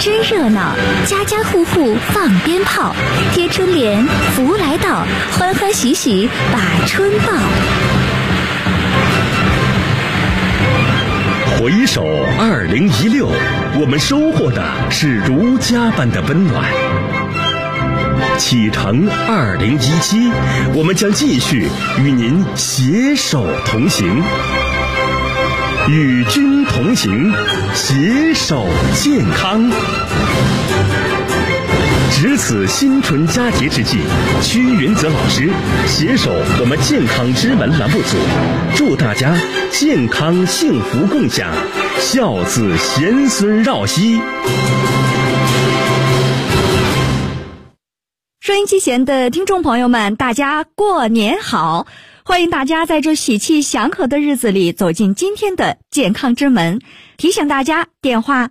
真热闹，家家户户放鞭炮，贴春联，福来到，欢欢喜喜把春报。 回首2016，我们收获的是如家般的温暖。启程2017，我们将继续与您携手同行，与君同行，携手健康。值此新春佳节之际，屈云泽老师携手我们健康之门栏目组，祝大家健康幸福共享，孝子贤孙绕膝。 收音机前的听众朋友们，大家过年好！欢迎大家在这喜气祥和的日子里走进今天的健康之门。提醒大家，电话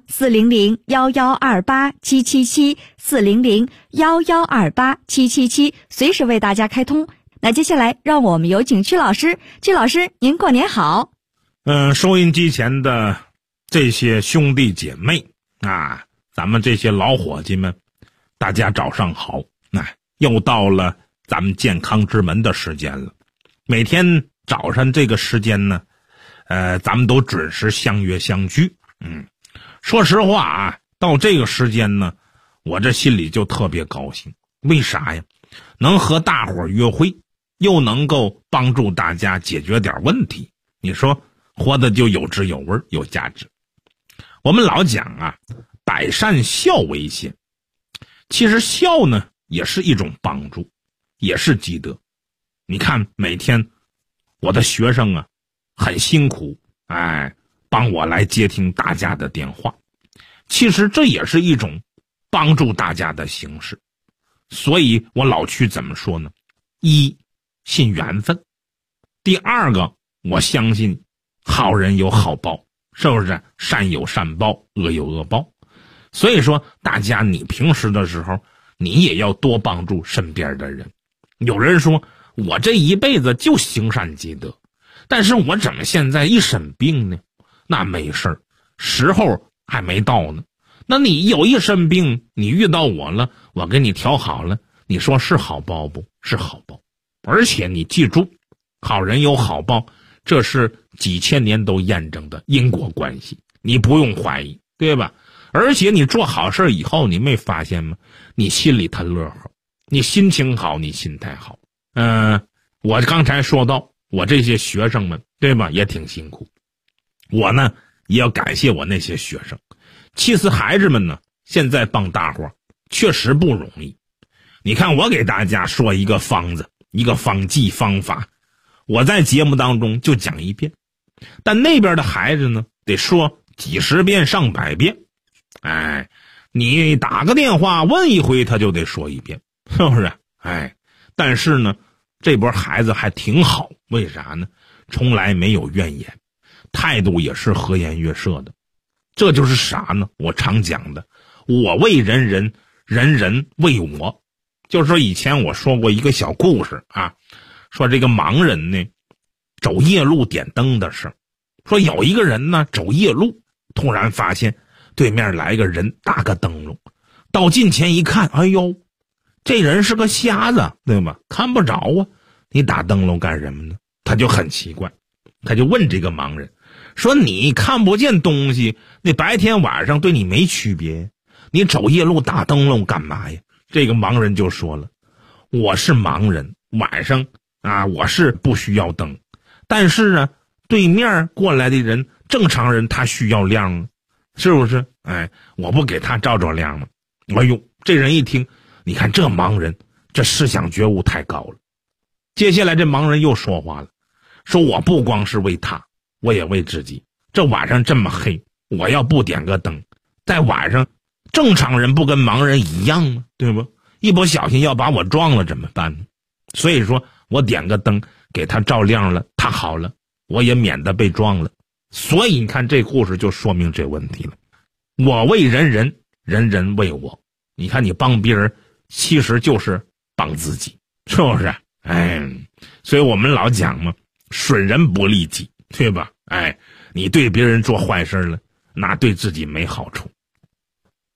400-1128-777，400-1128-777，随时为大家开通。那接下来让我们有请曲老师。曲老师，您过年好。 收音机前的这些兄弟姐妹啊，咱们这些老伙计们，大家早上好。又到了咱们健康之门的时间了。每天早上这个时间呢，咱们都准时相约相聚。说实话啊，到这个时间呢，我这心里就特别高兴。为啥呀？能和大伙儿约会，又能够帮助大家解决点问题，你说活得就有滋有味，有价值。我们老讲啊，百善孝为先。其实孝呢，也是一种帮助，也是积德。你看每天我的学生啊很辛苦，帮我来接听大家的电话，其实这也是一种帮助大家的形式。所以我老去怎么说呢？一，信缘分；第二个，我相信好人有好报，是不是？善有善报，恶有恶报。所以说大家你平时的时候，你也要多帮助身边的人。有人说我这一辈子就行善积德，但是我怎么现在一生病呢？那没事儿，时候还没到呢。那你有一生病，你遇到我了，我给你调好了，你说是好报不？是好报。而且你记住，好人有好报，这是几千年都验证的因果关系，你不用怀疑，对吧？而且你做好事以后，你没发现吗？你心里他乐呵，你心情好，你心态好。我刚才说到我这些学生们，对吧？也挺辛苦。我呢也要感谢我那些学生。其实孩子们呢，现在帮大伙确实不容易。你看我给大家说一个方子，一个方剂方法，我在节目当中就讲一遍，但那边的孩子呢得说几十遍上百遍。你打个电话问一回，他就得说一遍，是不是？但是呢，这波孩子还挺好，为啥呢？从来没有怨言，态度也是和颜悦色的。这就是啥呢？我常讲的，我为人人，人人为我。就是说以前我说过一个小故事啊，说这个盲人呢走夜路点灯的事。说有一个人呢走夜路，突然发现对面来个人打个灯笼，到近前一看，哎呦，这人是个瞎子，对吧？看不着啊，你打灯笼干什么呢？他就很奇怪，他就问这个盲人说，你看不见东西，那白天晚上对你没区别，你走夜路打灯笼干嘛呀？这个盲人就说了，我是盲人，晚上我是不需要灯，但是呢对面过来的人，正常人他需要亮啊，是不是？我不给他照亮吗？哎呦，这人一听，你看这盲人这思想觉悟太高了。接下来这盲人又说话了，说我不光是为他，我也为自己。这晚上这么黑，我要不点个灯，在晚上正常人不跟盲人一样吗？对不？一不小心要把我撞了怎么办呢？所以说我点个灯给他照亮了，他好了，我也免得被撞了。所以你看这故事就说明这问题了。我为人人，人人为我。你看你帮别人，其实就是帮自己，是不是？所以我们老讲嘛，损人不利己，对吧？你对别人做坏事了，那对自己没好处。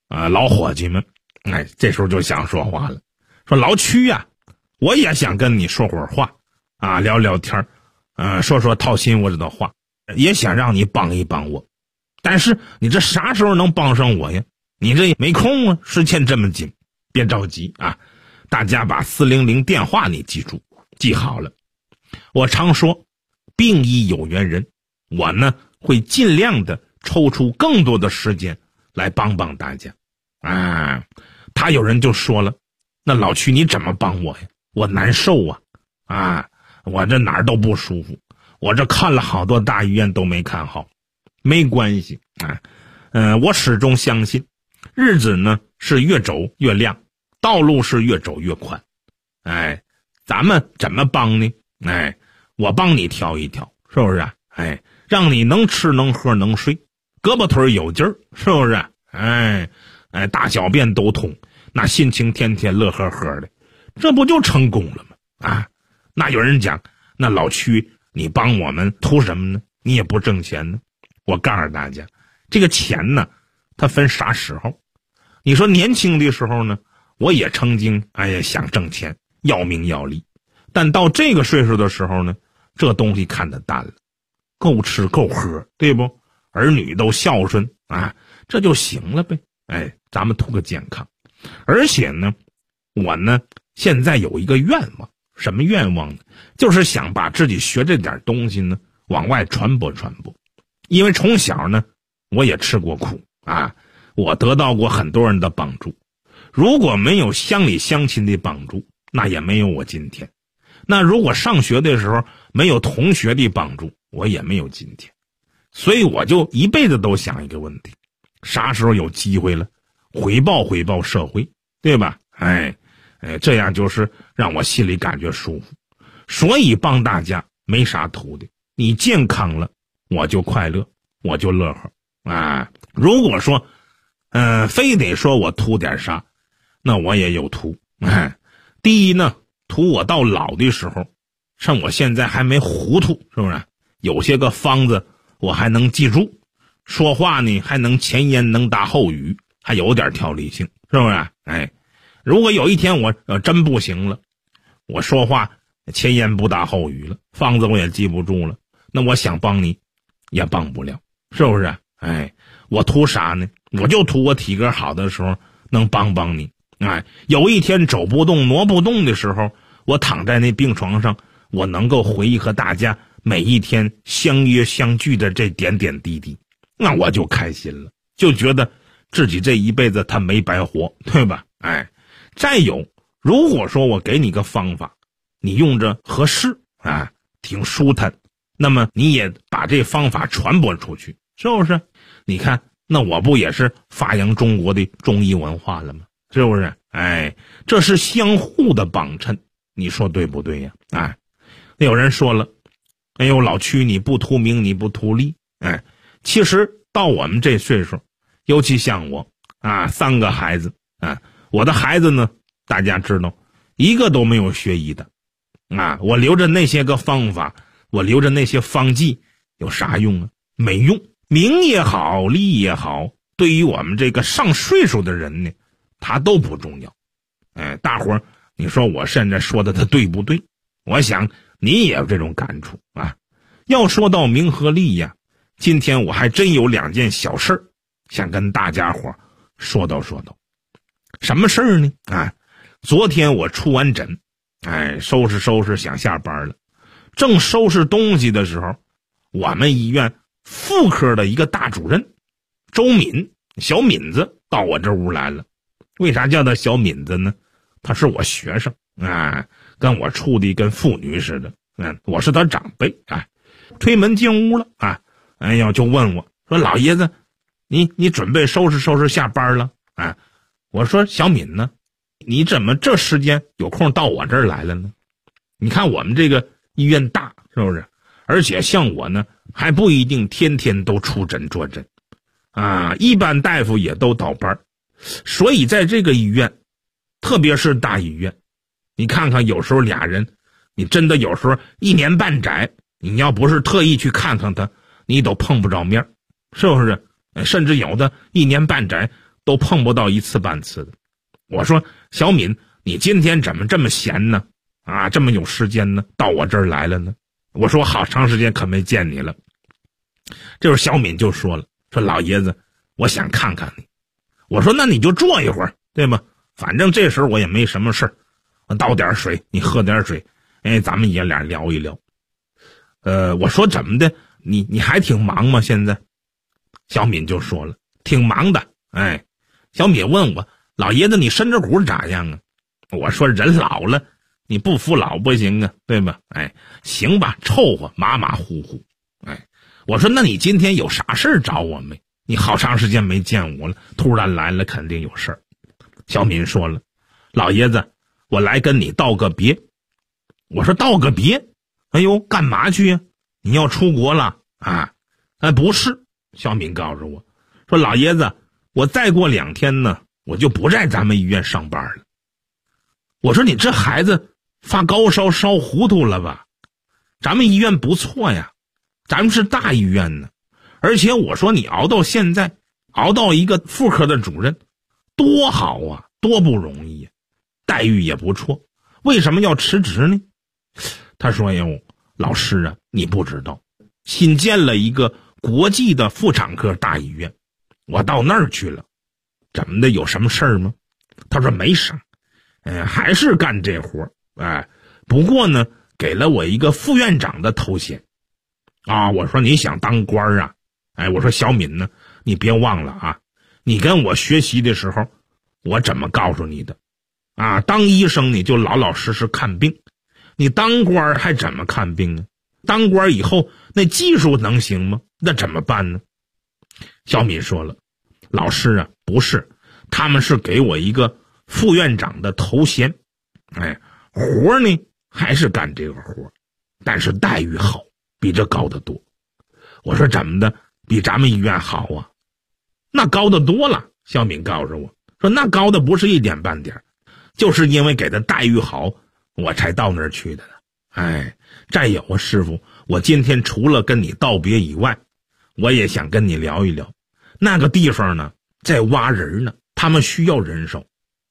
老伙计们，这时候就想说话了，说老曲呀，我也想跟你说会儿话啊，聊聊天说说掏心窝子的话，也想让你帮一帮我，但是你这啥时候能帮上我呀？你这没空啊，时间这么紧，别着急啊，大家把400电话你记住，记好了。我常说，病亦有缘人，我呢会尽量的抽出更多的时间来帮帮大家。他有人就说了，那老曲你怎么帮我呀？我难受啊，我这哪儿都不舒服，我这看了好多大医院都没看好。没关系我始终相信，日子呢是越走越亮，道路是越走越宽。咱们怎么帮呢？我帮你调一调，是不是啊？让你能吃能喝能睡，胳膊腿有劲儿，是不是啊？大小便都通，那心情天天乐呵呵的，这不就成功了吗？那有人讲，那老曲你帮我们图什么呢？你也不挣钱呢。我告诉大家，这个钱呢它分啥时候。你说年轻的时候呢，我也曾经想挣钱，要名要利，但到这个岁数的时候呢，这东西看得淡了，够吃够喝，对不？儿女都孝顺这就行了呗。咱们图个健康。而且呢，我呢现在有一个愿望，什么愿望呢？就是想把自己学这点东西呢往外传播传播。因为从小呢我也吃过苦我得到过很多人的帮助，如果没有乡里乡亲的帮助，那也没有我今天。那如果上学的时候没有同学的帮助，我也没有今天。所以我就一辈子都想一个问题，啥时候有机会了回报回报社会，对吧？这样就是让我心里感觉舒服。所以帮大家没啥图的，你健康了我就快乐，我就乐呵如果说非得说我图点啥，那我也有图。第一呢，图我到老的时候，趁我现在还没糊涂，是不是？有些个方子我还能记住，说话呢还能前言能搭后语，还有点条理性，是不是？如果有一天我真不行了，我说话前言不搭后语了，方子我也记不住了，那我想帮你也帮不了，是不是？我图啥呢？我就图我体格好的时候能帮帮你。有一天走不动挪不动的时候，我躺在那病床上，我能够回忆和大家每一天相约相聚的这点点滴滴，那我就开心了，就觉得自己这一辈子他没白活，对吧？再有，如果说我给你个方法，你用着合适挺舒坦，那么你也把这方法传播出去，是不是？你看那我不也是发扬中国的中医文化了吗？是不是？这是相互的帮衬，你说对不对呀？有人说了，老曲你不图名你不图利。其实到我们这岁数，尤其像我3个孩子我的孩子呢大家知道一个都没有学医的我留着那些个方法，我留着那些方剂有啥用啊？没用。名也好利也好，对于我们这个上岁数的人呢，他都不重要。大伙儿你说我现在说的他对不对？我想你也有这种感触要说到名和利呀，今天我还真有2件小事儿想跟大家伙说道。什么事儿呢？昨天我出完诊收拾想下班了，正收拾东西的时候，我们医院妇科的一个大主任周敏，小敏子到我这屋来了。为啥叫他小敏子呢？他是我学生跟我处的跟父女似的我是他长辈推门进屋了就问我说，老爷子你准备收拾下班了我说小敏呢，你怎么这时间有空到我这儿来了呢？你看我们这个医院大，是不是？而且像我呢还不一定天天都出诊坐诊一般大夫也都倒班，所以在这个医院，特别是大医院，你看看有时候俩人，你真的有时候1年半载，你要不是特意去看看他，你都碰不着面，是不是？甚至有的1年半载都碰不到一次半次的。我说小敏，你今天怎么这么闲呢？啊，这么有时间呢，到我这儿来了呢？我说好长时间可没见你了。这时候小敏就说了，说老爷子，我想看看你。我说那你就坐一会儿，对吧？反正这时候我也没什么事儿，我倒点水，你喝点水，咱们爷俩聊一聊。我说怎么的，你还挺忙吗？现在？小敏就说了，挺忙的。小敏问我，老爷子你身子骨咋样啊？我说人老了，你不服老不行啊，对吧？行吧，凑合，马马虎虎。我说那你今天有啥事儿找我没？你好长时间没见我了，突然来了，肯定有事儿。小敏说了，老爷子，我来跟你道个别。我说道个别？哎呦，干嘛去呀？你要出国了啊？不是。小敏告诉我，说老爷子，我再过2天呢，我就不在咱们医院上班了。我说你这孩子发高烧烧糊涂了吧？咱们医院不错呀，咱们是大医院呢。而且我说你熬到现在，熬到一个妇科的主任，多好啊，多不容易呀，待遇也不错，为什么要辞职呢？他说哟，老师啊，你不知道，新建了一个国际的妇产科大医院，我到那儿去了。怎么的，有什么事儿吗？他说没啥，还是干这活，不过呢，给了我一个副院长的头衔。啊，我说你想当官啊？我说小敏呢，你别忘了啊，你跟我学习的时候，我怎么告诉你的？啊，当医生你就老老实实看病，你当官还怎么看病啊？当官以后那技术能行吗？那怎么办呢？小敏说了，老师啊，不是，他们是给我一个副院长的头衔，活呢还是干这个活，但是待遇好，比这高得多。我说怎么的，比咱们医院好啊？那高得多了。小敏告诉我说，那高的不是一点半点，就是因为给他待遇好，我才到那儿去的呢。再有啊，师傅，我今天除了跟你道别以外，我也想跟你聊一聊。那个地方呢，在挖人呢，他们需要人手。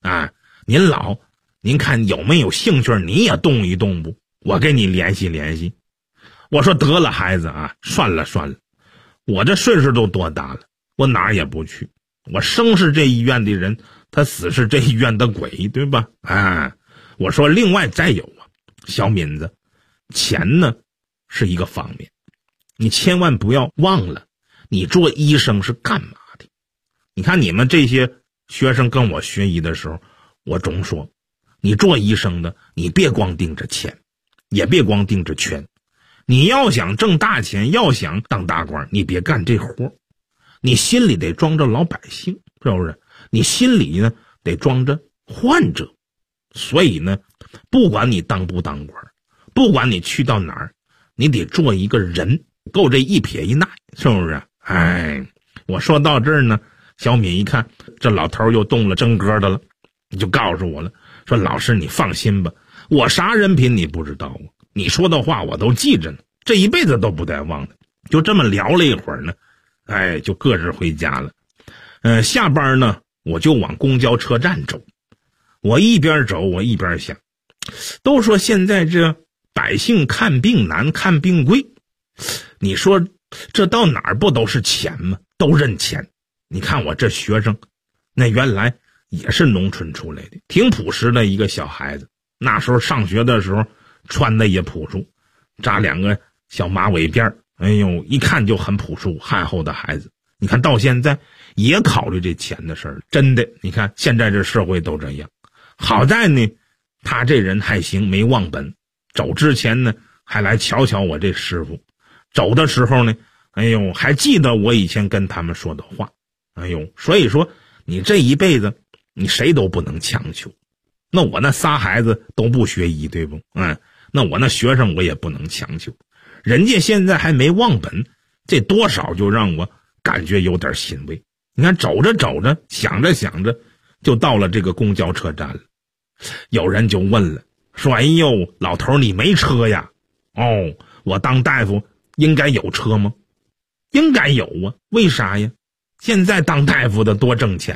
您看有没有兴趣，你也动一动不？我给你联系联系。我说得了，孩子啊，算了，我这岁数都多大了，我哪儿也不去。我生是这医院的人，他死是这医院的鬼，对吧？我说另外再有啊，小敏子，钱呢是一个方面，你千万不要忘了，你做医生是干嘛的？你看你们这些学生跟我学医的时候，我总说，你做医生的，你别光盯着钱，也别光盯着权。你要想挣大钱，要想当大官，你别干这活，你心里得装着老百姓，是不是？你心里呢得装着患者。所以呢，不管你当不当官，不管你去到哪儿，你得做一个人，够这一撇一捺，是不是？我说到这儿呢，小敏一看这老头又动了真格的了，就告诉我了，说老师你放心吧，我啥人品你不知道啊，你说的话我都记着呢，这一辈子都不带忘的。就这么聊了一会儿呢，就各自回家了。下班呢，我就往公交车站走。我一边走我一边想，都说现在这百姓看病难看病贵，你说这到哪儿不都是钱吗？都认钱。你看我这学生，那原来也是农村出来的，挺朴实的一个小孩子，那时候上学的时候穿的也朴素，扎2个小马尾辫，一看就很朴素憨厚的孩子。你看到现在也考虑这钱的事儿，真的，你看现在这社会都这样。好在呢，他这人还行，没忘本。走之前呢，还来瞧瞧我这师傅。走的时候呢，还记得我以前跟他们说的话。所以说你这一辈子，你谁都不能强求。那我那仨孩子都不学医，对不？那我那学生我也不能强求。人家现在还没忘本，这多少就让我感觉有点欣慰。你看走着走着，想着想着，就到了这个公交车站了。有人就问了，说老头你没车呀？我当大夫应该有车吗？应该有啊，为啥呀？现在当大夫的多挣钱呢。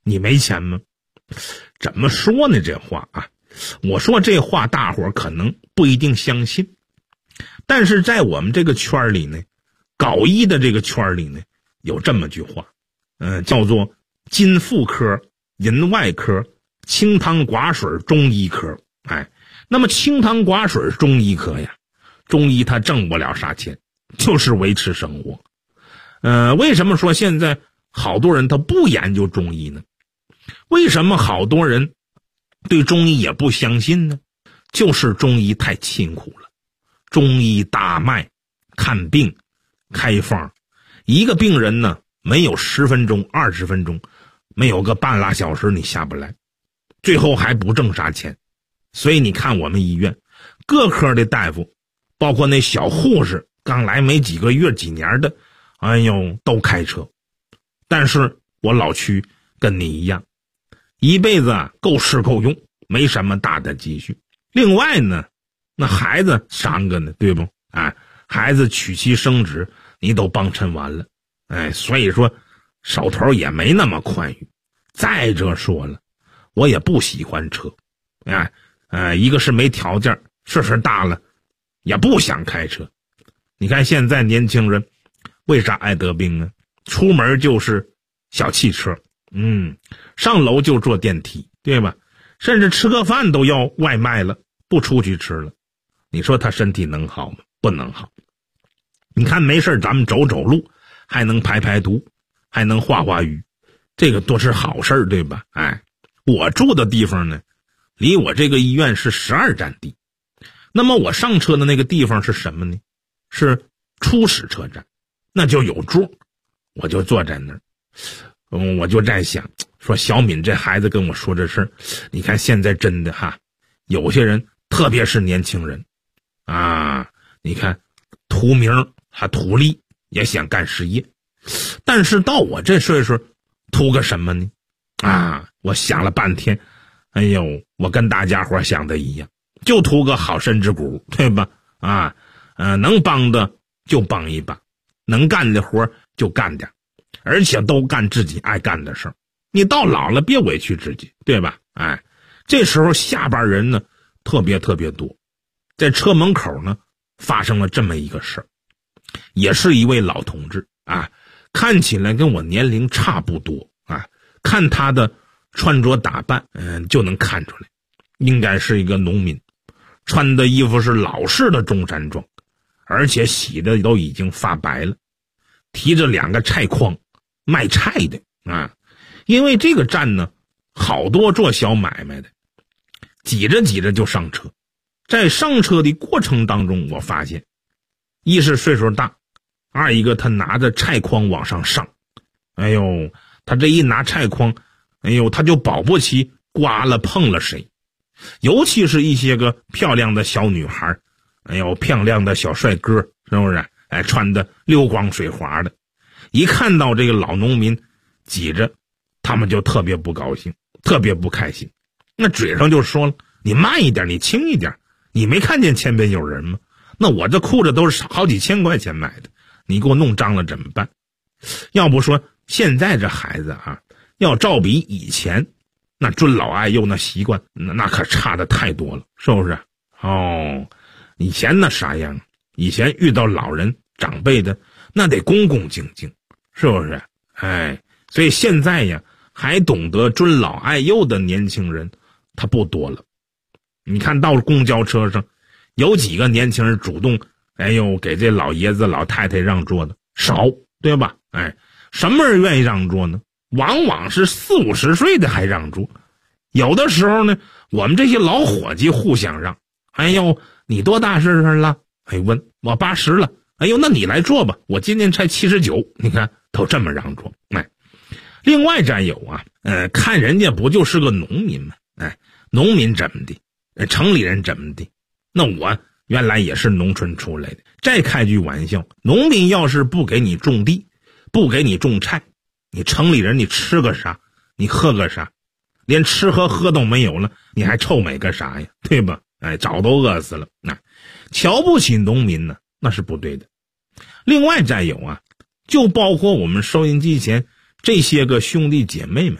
你没钱吗？怎么说呢？这话啊，我说这话大伙儿可能不一定相信，但是在我们这个圈里呢，搞医的这个圈里呢，有这么句话，叫做金妇科、银外科、清汤寡水中医科。那么清汤寡水中医科呀，中医他挣不了啥钱，就是维持生活。为什么说现在好多人他不研究中医呢？为什么好多人对中医也不相信呢？就是中医太辛苦了。中医搭脉、看病、开方，一个病人呢，没有10分钟、20分钟，没有个半拉小时你下不来，最后还不挣啥钱。所以你看我们医院各科的大夫，包括那小护士，刚来没几个月几年的，都开车。但是我老区跟你一样，一辈子够吃够用，没什么大的积蓄。另外呢，那孩子3个呢，对不？孩子娶妻生子你都帮衬完了，所以说手头也没那么宽裕。再者说了，我也不喜欢车，一个是没条件，岁数大了也不想开车。你看现在年轻人为啥爱得病呢？出门就是小汽车，上楼就坐电梯，对吧？甚至吃个饭都要外卖了，不出去吃了。你说他身体能好吗？不能好。你看没事咱们走走路，还能排排毒，还能画画鱼，这个都是好事，对吧？我住的地方呢，离我这个医院是12站地。那么我上车的那个地方是什么呢？是初始车站，那就有座，我就坐在那儿。我就在想，说小敏这孩子跟我说这事儿，你看现在真的有些人特别是年轻人你看图名还图利，也想干事业，但是到我这岁数图个什么呢？我想了半天，我跟大家伙想的一样，就图个好身子骨，对吧？能帮的就帮一把，能干的活就干点，而且都干自己爱干的事儿。你到老了别委屈自己，对吧？这时候下班人呢特别多。在车门口呢发生了这么一个事儿，也是一位老同志看起来跟我年龄差不多看他的穿着打扮就能看出来应该是一个农民，穿的衣服是老式的中山装，而且洗的都已经发白了，提着2个菜筐卖菜的因为这个站呢好多做小买卖的，挤着就上车。在上车的过程当中，我发现一是岁数大，二一个他拿着菜筐往上上，他这一拿菜筐他就保不齐刮了碰了谁，尤其是一些个漂亮的小女孩，漂亮的小帅哥，是不是？穿的溜光水滑的，一看到这个老农民挤着，他们就特别不高兴，特别不开心。那嘴上就说了，你慢一点，你轻一点，你没看见前边有人吗？那我这裤子都是好几千块钱买的，你给我弄脏了怎么办？要不说现在这孩子要照比以前那尊老爱幼那习惯，那可差的太多了，是不是？以前那啥样？以前遇到老人长辈的那得恭恭敬敬，是不是？所以现在呀还懂得尊老爱幼的年轻人他不多了。你看到公交车上有几个年轻人主动给这老爷子老太太让座的？少，对吧？什么人愿意让座呢？往往是40、50岁的还让座。有的时候呢我们这些老伙计互相让，你多大岁数了？问我80了。那你来坐吧，我今年才79。你看都这么让座。另外再有看人家不就是个农民吗？农民怎么的，城里人怎么的，那我原来也是农村出来的。再开句玩笑，农民要是不给你种地，不给你种菜，你城里人你吃个啥，你喝个啥？连吃和喝都没有了，你还臭美个啥呀，对吧？早都饿死了。瞧不起农民呢，那是不对的。另外再有就包括我们收音机前这些个兄弟姐妹们，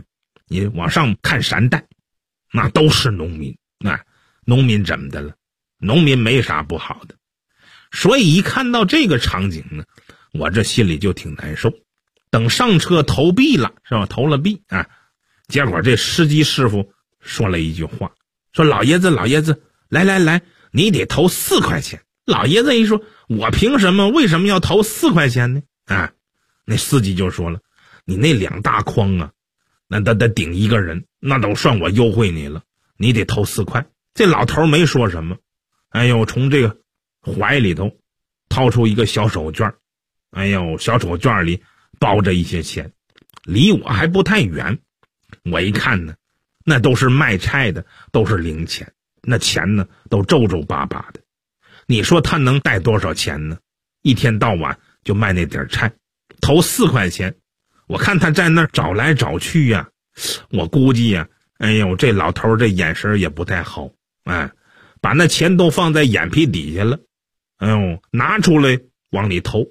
你往上看山带，那都是农民。农民怎么的了？农民没啥不好的。所以一看到这个场景呢，我这心里就挺难受。等上车投币了，是吧？投了币啊，结果这司机师傅说了一句话，说老爷子，来，你得投4块钱。老爷子一说，我凭什么？为什么要投4块钱呢？那司机就说了，你那2大筐啊，那得顶一个人，那都算我优惠你了，你得投4块。这老头没说什么，从这个怀里头掏出一个小手绢，小手绢里包着一些钱，离我还不太远。我一看呢，那都是卖菜的，都是零钱，那钱呢都皱皱巴巴的。你说他能带多少钱呢？一天到晚就卖那点菜，投4块钱。我看他在那儿找来找去呀，我估计呀，这老头这眼神也不太好，把那钱都放在眼皮底下了，拿出来往里投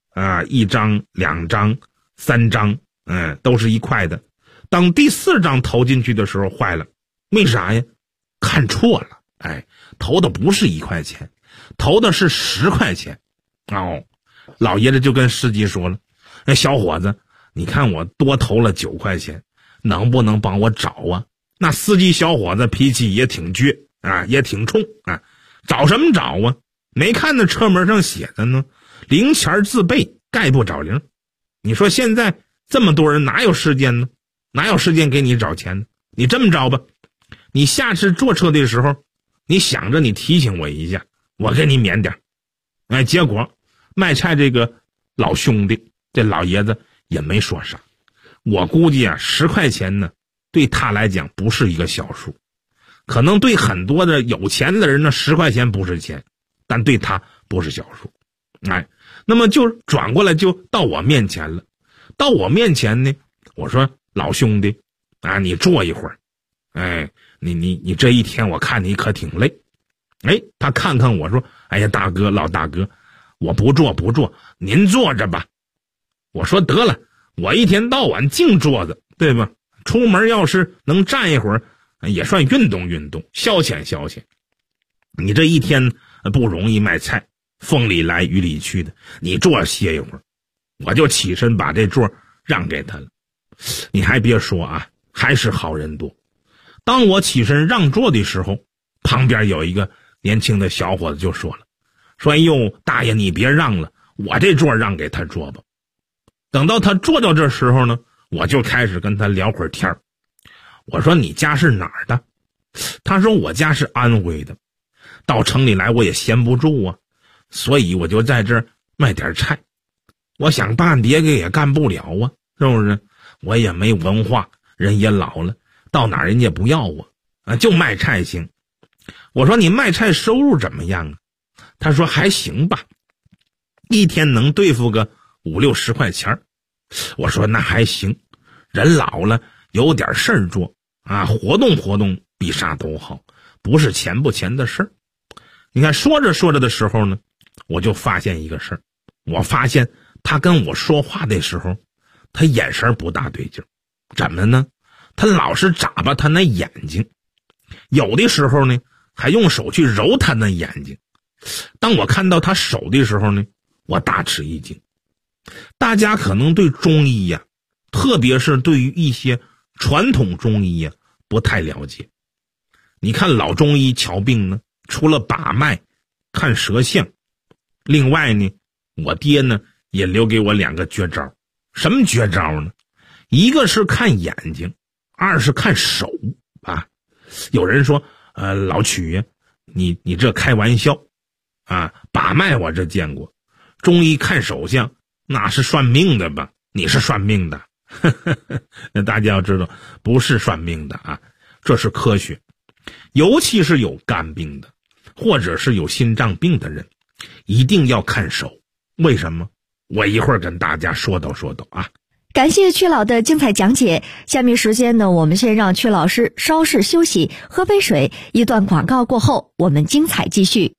，1张、2张、3张，都是1块的。当第4张投进去的时候坏了，为啥呀？看错了，投的不是1块钱，投的是10块钱。老爷子就跟司机说了，小伙子，你看我多投了9块钱，能不能帮我找啊？那司机小伙子脾气也挺倔也挺冲找什么找啊？没看那车门上写的呢，零钱自备，概不找零。你说现在这么多人哪有时间呢？哪有时间给你找钱呢？你这么着吧，你下次坐车的时候，你想着你提醒我一下，我给你免点。结果卖菜这个老兄弟，这老爷子也没说啥。我估计10块钱呢，对他来讲不是一个小数，可能对很多的有钱的人呢，10块钱不是钱，但对他不是小数。那么就转过来就到我面前了。到我面前呢，我说老兄弟你坐一会儿。你这一天我看你可挺累。他看看我说，大哥，老大哥，我不坐，您坐着吧。我说得了，我一天到晚净坐着，对吧？出门要是能站一会儿，也算运动运动，消遣消遣。你这一天不容易卖菜，风里来雨里去的，你坐歇一会儿。我就起身把这座让给他了。你还别说还是好人多。当我起身让座的时候，旁边有一个年轻的小伙子就说了，说大爷你别让了，我这座让给他坐吧。等到他坐到这时候呢，我就开始跟他聊会儿天。我说你家是哪儿的？他说我家是安徽的，到城里来我也闲不住所以我就在这儿卖点菜。我想办别个也干不了是不是？我也没文化，人也老了，到哪儿人家不要我就卖菜行。我说你卖菜收入怎么样他说还行吧，一天能对付个5、60块钱。我说那还行，人老了有点事儿做活动活动比啥都好，不是钱不钱的事儿。你看说着说着的时候呢，我就发现一个事儿，我发现他跟我说话的时候，他眼神不大对劲。怎么呢？他老是眨巴他那眼睛，有的时候呢还用手去揉他那眼睛。当我看到他手的时候呢，我大吃一惊。大家可能对中医特别是对于一些传统中医不太了解。你看老中医瞧病呢，除了把脉看舌象，另外呢我爹呢也留给我2个绝招。什么绝招呢？一个是看眼睛，二是看手有人说老曲你这开玩笑把脉我这见过，中医看手相那是算命的吧？你是算命的那大家要知道，不是算命的这是科学。尤其是有肝病的或者是有心脏病的人，一定要看手。为什么？我一会儿跟大家说道感谢曲老的精彩讲解。下面时间呢，我们先让曲老师稍事休息，喝杯水。一段广告过后，我们精彩继续。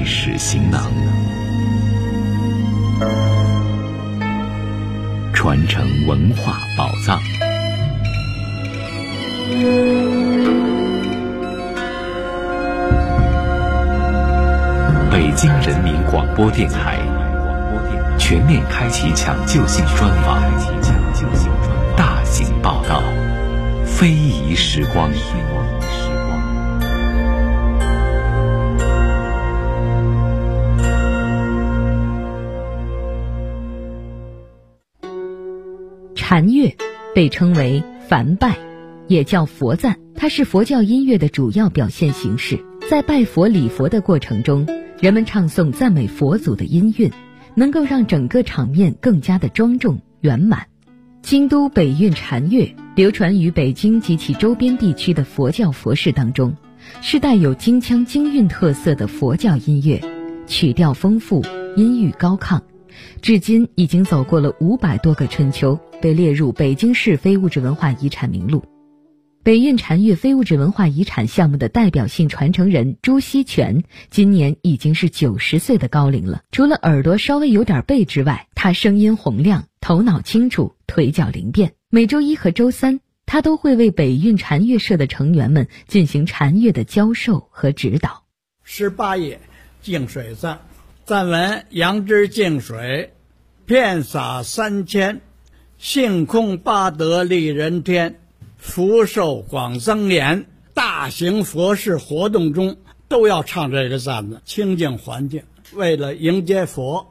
史行囊，传承文化宝藏。北京人民广播电台全面开启抢救性专访，大型报道，非遗时光。 禅乐被称为梵拜，也叫佛赞，它是佛教音乐的主要表现形式。在拜佛礼佛的过程中，人们唱诵赞美佛祖的音韵，能够让整个场面更加的庄重圆满。京都北韵禅乐流传于北京及其周边地区的佛教佛事当中，是带有京腔京韵特色的佛教音乐，曲调丰富，音域高亢，至今已经走过了500多个春秋，被列入北京市非物质文化遗产名录。北韵禅乐非物质文化遗产项目的代表性传承人朱锡全今年已经是90岁的高龄了。除了耳朵稍微有点背之外，他声音洪亮，头脑清楚，腿脚灵便。每周一和周三，他都会为北韵禅乐社的成员们进行禅乐的教授和指导。 18页净水赞，赞文：杨枝净水，遍洒3000，性空八德利人天，福寿广增延。大型佛事活动中都要唱这个赞子，清净环境，为了迎接佛。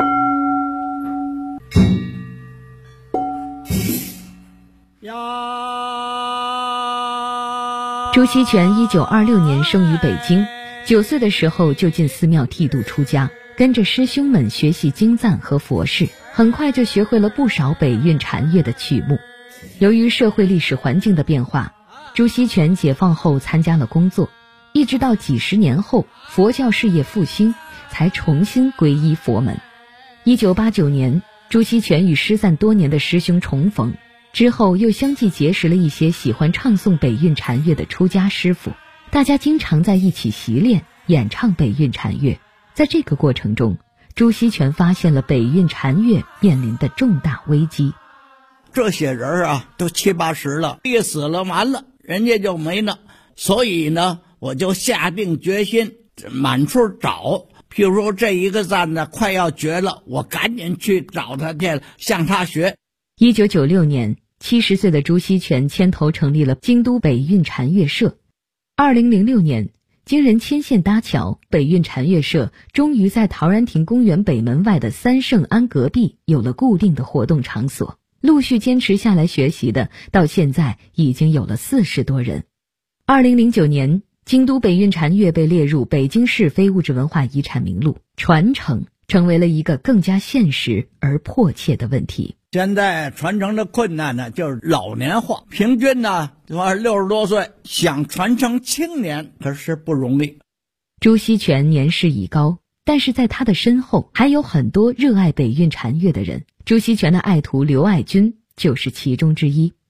朱锡全1926年生于北京，9岁的时候就进寺庙剃度出家，跟着师兄们学习经赞和佛事，很快就学会了不少北韵禅乐的曲目。由于社会历史环境的变化，朱锡全解放后参加了工作，一直到几十年后佛教事业复兴，才重新皈依佛门。1989年，朱锡全与失散多年的师兄重逢，之后又相继结识了一些喜欢唱诵北韵禅乐的出家师傅，大家经常在一起习练演唱北韵禅乐。在这个过程中，朱锡全发现了北韵禅乐面临的重大危机。 这些人啊，都70、80了，一死了完了，人家就没了。所以呢，我就下定决心满处找。譬如说这一个赞呢快要绝了，我赶紧去找他去，向他学。 1996年，70岁的朱锡全牵头成立了京都北韵禅乐社。2006年，经人牵线搭桥，北韵禅乐社终于在陶然亭公园北门外的三圣庵隔壁有了固定的活动场所。陆续坚持下来学习的，到现在已经有了40多人。2009年，京都北韵禅乐被列入北京市非物质文化遗产名录，传承成为了一个更加现实而迫切的问题。 现在传承的困难呢，就是老年化，平均呢60多岁，想传承青年可是不容易。 朱锡全年事已高，但是在他的身后还有很多热爱北韵禅乐的人。朱锡全的爱徒刘爱军就是其中之一。